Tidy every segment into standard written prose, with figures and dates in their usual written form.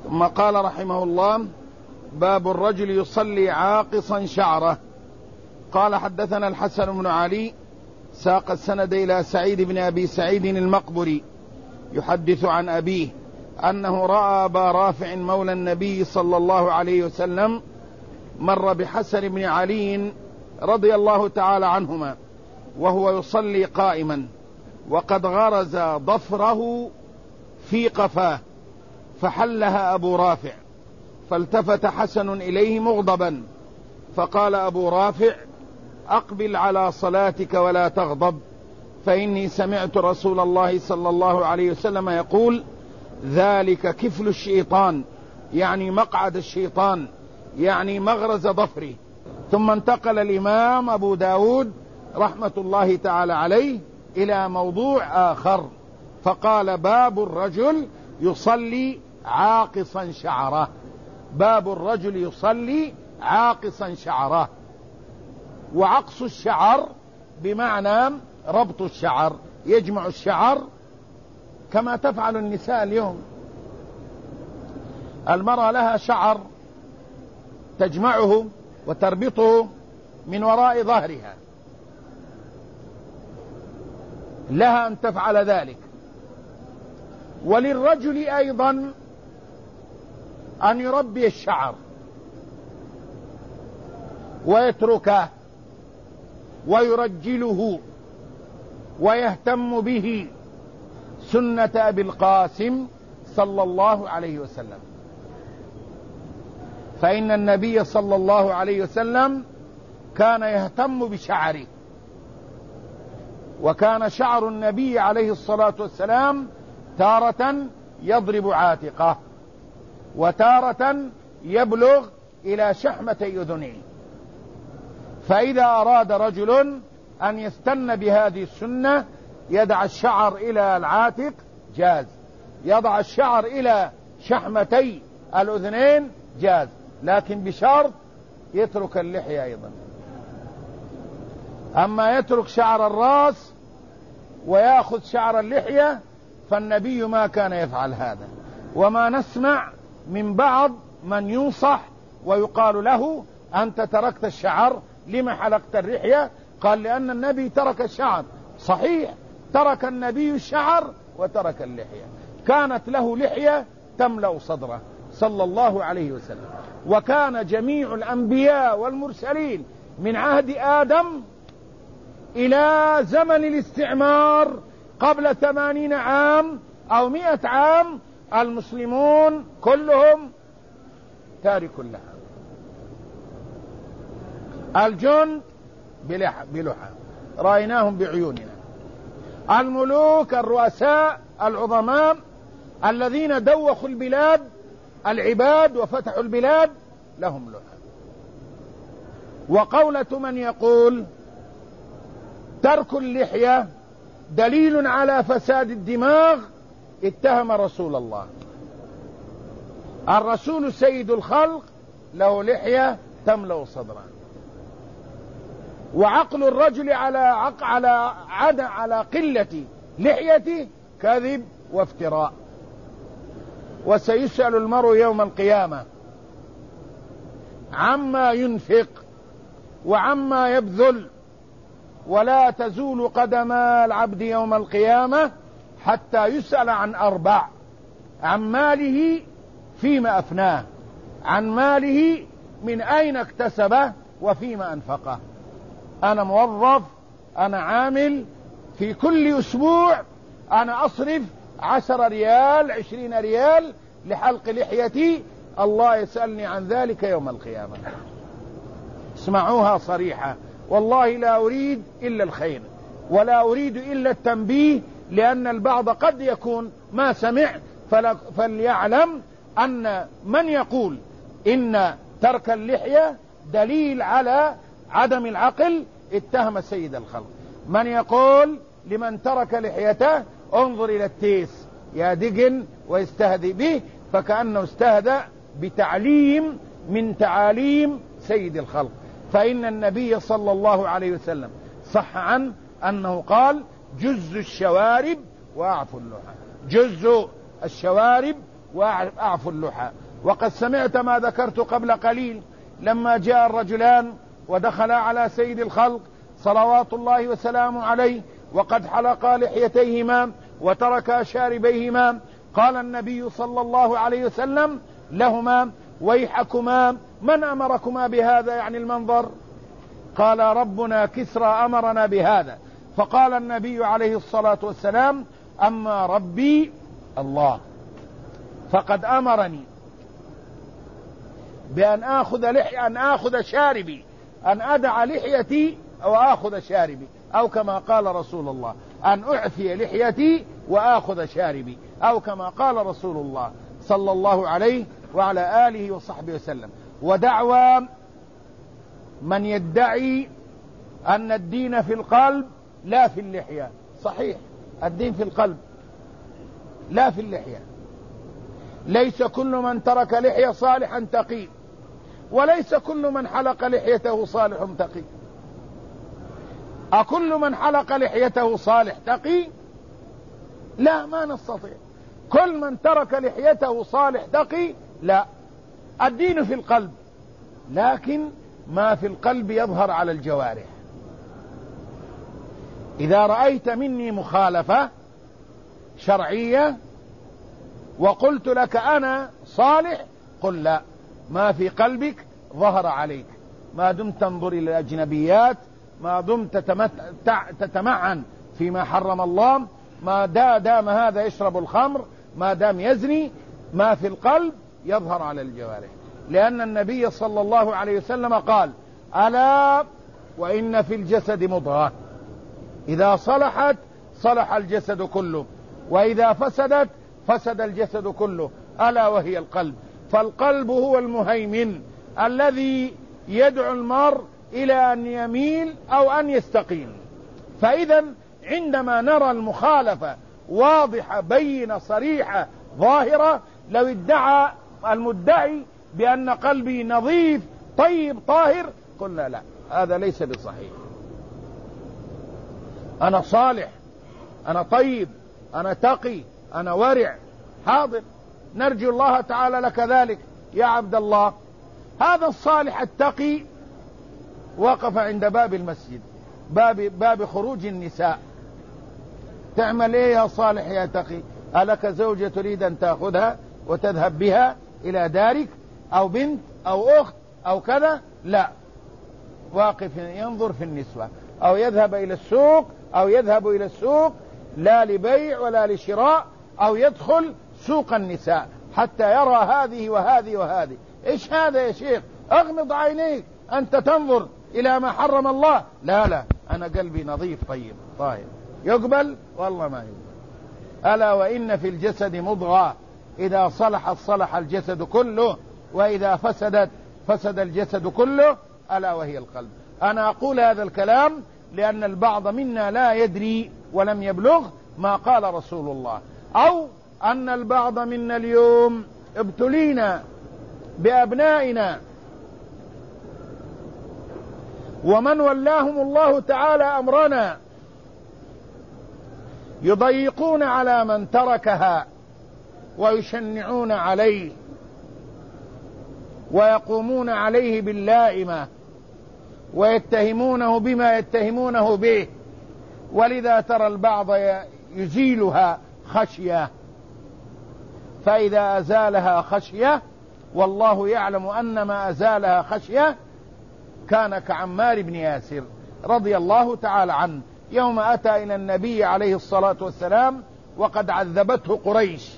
ثم قال رحمه الله: باب الرجل يصلي عاقصا شعره. قال: حدثنا الحسن بن علي ساق السند إلى سعيد بن أبي سعيد المقبري يحدث عن أبيه أنه رأى أبا رافع مولى النبي صلى الله عليه وسلم مر بحسن بن علي رضي الله تعالى عنهما وهو يصلي قائما وقد غرز ضفره في قفاه، فحلها أبو رافع، فالتفت حسن إليه مغضبا فقال أبو رافع: أقبل على صلاتك ولا تغضب، فإني سمعت رسول الله صلى الله عليه وسلم يقول: ذلك كفل الشيطان، يعني مقعد الشيطان، يعني مغرز ضفره. ثم انتقل الإمام أبو داود رحمة الله تعالى عليه إلى موضوع آخر، فقال: باب الرجل يصلي عاقصا شعره. باب الرجل يصلي عاقصا شعره. وعقص الشعر بمعنى ربط الشعر، يجمع الشعر كما تفعل النساء اليوم. المرأة لها شعر تجمعه وتربطه من وراء ظهرها، لها أن تفعل ذلك. وللرجل أيضا أن يربي الشعر ويتركه ويرجله ويهتم به، سنة أبي القاسم صلى الله عليه وسلم. فإن النبي صلى الله عليه وسلم كان يهتم بشعره، وكان شعر النبي عليه الصلاة والسلام تارة يضرب عاتقه وتارة يبلغ إلى شحمتي أذنيه. فإذا أراد رجل أن يستن بهذه السنة يدع الشعر إلى العاتق جاز، يضع الشعر إلى شحمتي الأذنين جاز، لكن بشرط يترك اللحية أيضا. أما يترك شعر الرأس ويأخذ شعر اللحية فالنبي ما كان يفعل هذا. وما نسمع من بعض من ينصح ويقال له: أنت تركت الشعر، لما حلقت اللحية؟ قال: لأن النبي ترك الشعر. صحيح، ترك النبي الشعر وترك اللحية. كانت له لحية تملأ صدره صلى الله عليه وسلم. وكان جميع الأنبياء والمرسلين من عهد آدم إلى زمن الاستعمار قبل 80 عام أو 100 عام المسلمون كلهم تارك لها. الجند بلحى رأيناهم بعيوننا، الملوك الرؤساء العظماء الذين دوخوا البلاد العباد وفتحوا البلاد لهم لحى. وقولة من يقول ترك اللحية دليل على فساد الدماغ اتهم رسول الله. الرسول سيد الخلق له لحية تملأ صدره. وعقل الرجل على قلة لحيته كذب وافتراء. وسيسأل المرء يوم القيامة عما ينفق وعما يبذل، ولا تزول قدم العبد يوم القيامة حتى يسأل عن 4: عن ماله فيما أفناه، عن ماله من أين اكتسبه وفيما أنفقه. أنا موظف، أنا عامل، في كل أسبوع أنا أصرف 10 ريال 20 ريال لحلق لحيتي، الله يسألني عن ذلك يوم القيامة. اسمعوها صريحة، والله لا أريد إلا الخير ولا أريد إلا التنبيه، لأن البعض قد يكون ما سمع، فليعلم أن من يقول إن ترك اللحية دليل على عدم العقل اتهم سيد الخلق. من يقول لمن ترك لحيته انظر إلى التيس يا دقن ويستهدئ به، فكأنه استهدأ بتعليم من تعاليم سيد الخلق. فإن النبي صلى الله عليه وسلم صح عنه أنه قال: جز الشوارب وأعفوا اللحى. جز الشوارب وأعفوا اللحى. وقد سمعت ما ذكرت قبل قليل لما جاء الرجلان ودخلا على سيد الخلق صلوات الله وسلامه عليه وقد حلقا لحيتيهما وتركا شاربيهما، قال النبي صلى الله عليه وسلم لهما: ويحكما، من أمركما بهذا؟ يعني المنظر. قال: ربنا كسرى أمرنا بهذا. فقال النبي عليه الصلاة والسلام: أما ربي الله فقد أمرني بأن آخذ شاربي، أن أدع لحيتي وآخذ شاربي، أو كما قال رسول الله: أن أعفي لحيتي وآخذ شاربي، أو كما قال رسول الله صلى الله عليه وعلى آله وصحبه وسلم. ودعوى من يدعي أن الدين في القلب لا في اللحية، صحيح، الدين في القلب لا في اللحية. ليس كل من ترك لحية صالحا تقي، وليس كل من حلق لحيته صالح تقي. أكل من حلق لحيته صالح تقي؟ لا، ما نستطيع. كل من ترك لحيته صالح تقي؟ لا. الدين في القلب، لكن ما في القلب يظهر على الجوارح. إذا رأيت مني مخالفة شرعية وقلت لك أنا صالح، قل لا، ما في قلبك ظهر عليك. ما دمت تنظر إلى الأجنبيات، ما دمت تتمعن فيما حرم الله، ما دام هذا يشرب الخمر، ما دام يزني، ما في القلب يظهر على الجوارح. لأن النبي صلى الله عليه وسلم قال: ألا وإن في الجسد مضغة إذا صلحت صلح الجسد كله، وإذا فسدت فسد الجسد كله، ألا وهي القلب. فالقلب هو المهيمن الذي يدعو المرء إلى أن يميل أو أن يستقيم. فإذا عندما نرى المخالفة واضحة بينة صريحة ظاهرة، لو ادعى المدعي بأن قلبي نظيف طيب طاهر، قلنا لا، هذا ليس بصحيح. أنا صالح، أنا طيب، أنا تقي، أنا ورع، حاضر، نرجو الله تعالى لك ذلك يا عبد الله. هذا الصالح التقي وقف عند باب المسجد، باب خروج النساء. تعمل ايه يا صالح يا تقي؟ ألك زوجة تريد أن تأخذها وتذهب بها إلى دارك، أو بنت أو أخت أو كذا؟ لا، واقف ينظر في النسوة، أو يذهب إلى السوق لا لبيع ولا لشراء، أو يدخل سوق النساء حتى يرى هذه وهذه وهذه. إيش هذا يا شيخ؟ أغمض عينيك، أنت تنظر إلى ما حرم الله. لا، أنا قلبي نظيف طيب طاهر، يقبل؟ والله ما يقبل. ألا وإن في الجسد مضغة إذا صلحت صلح الجسد كله، وإذا فسدت فسد الجسد كله، ألا وهي القلب. أنا أقول هذا الكلام لأن البعض منا لا يدري ولم يبلغ ما قال رسول الله، أو أن البعض منا اليوم ابتلينا بأبنائنا ومن ولاهم الله تعالى أمرنا يضيقون على من تركها ويشنعون عليه ويقومون عليه باللائمة ويتهمونه بما يتهمونه به. ولذا ترى البعض يزيلها خشية، فإذا أزالها خشية، والله يعلم أن ما أزالها خشية، كان كعمار بن ياسر رضي الله تعالى عنه يوم أتى إلى النبي عليه الصلاة والسلام وقد عذبته قريش،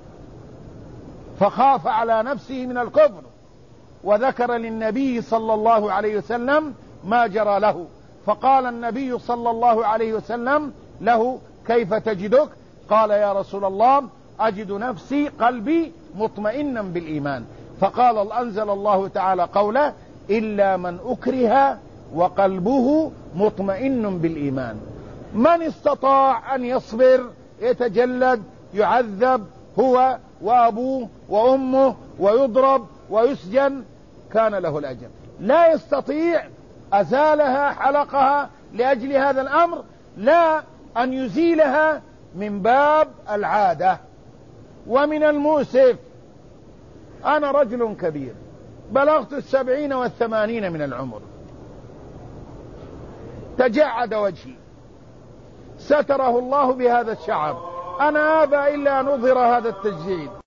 فخاف على نفسه من الكفر، وذكر للنبي صلى الله عليه وسلم ما جرى له، فقال النبي صلى الله عليه وسلم له: كيف تجدك؟ قال: يا رسول الله، أجد نفسي قلبي مطمئنا بالإيمان. فقال: أنزل الله تعالى قوله: إلا من أكره وقلبه مطمئن بالإيمان. من استطاع أن يصبر يتجلد يعذب هو وأبوه وأمه ويضرب ويسجن كان له الأجر. لا يستطيع، أزالها حلقها لأجل هذا الأمر، لا أن يزيلها من باب العادة. ومن المؤسف أنا رجل كبير بلغت 70 و80 من العمر، تجعد وجهي، ستره الله بهذا الشعر، أنا أبى إلا أن أظهر هذا التجعيد.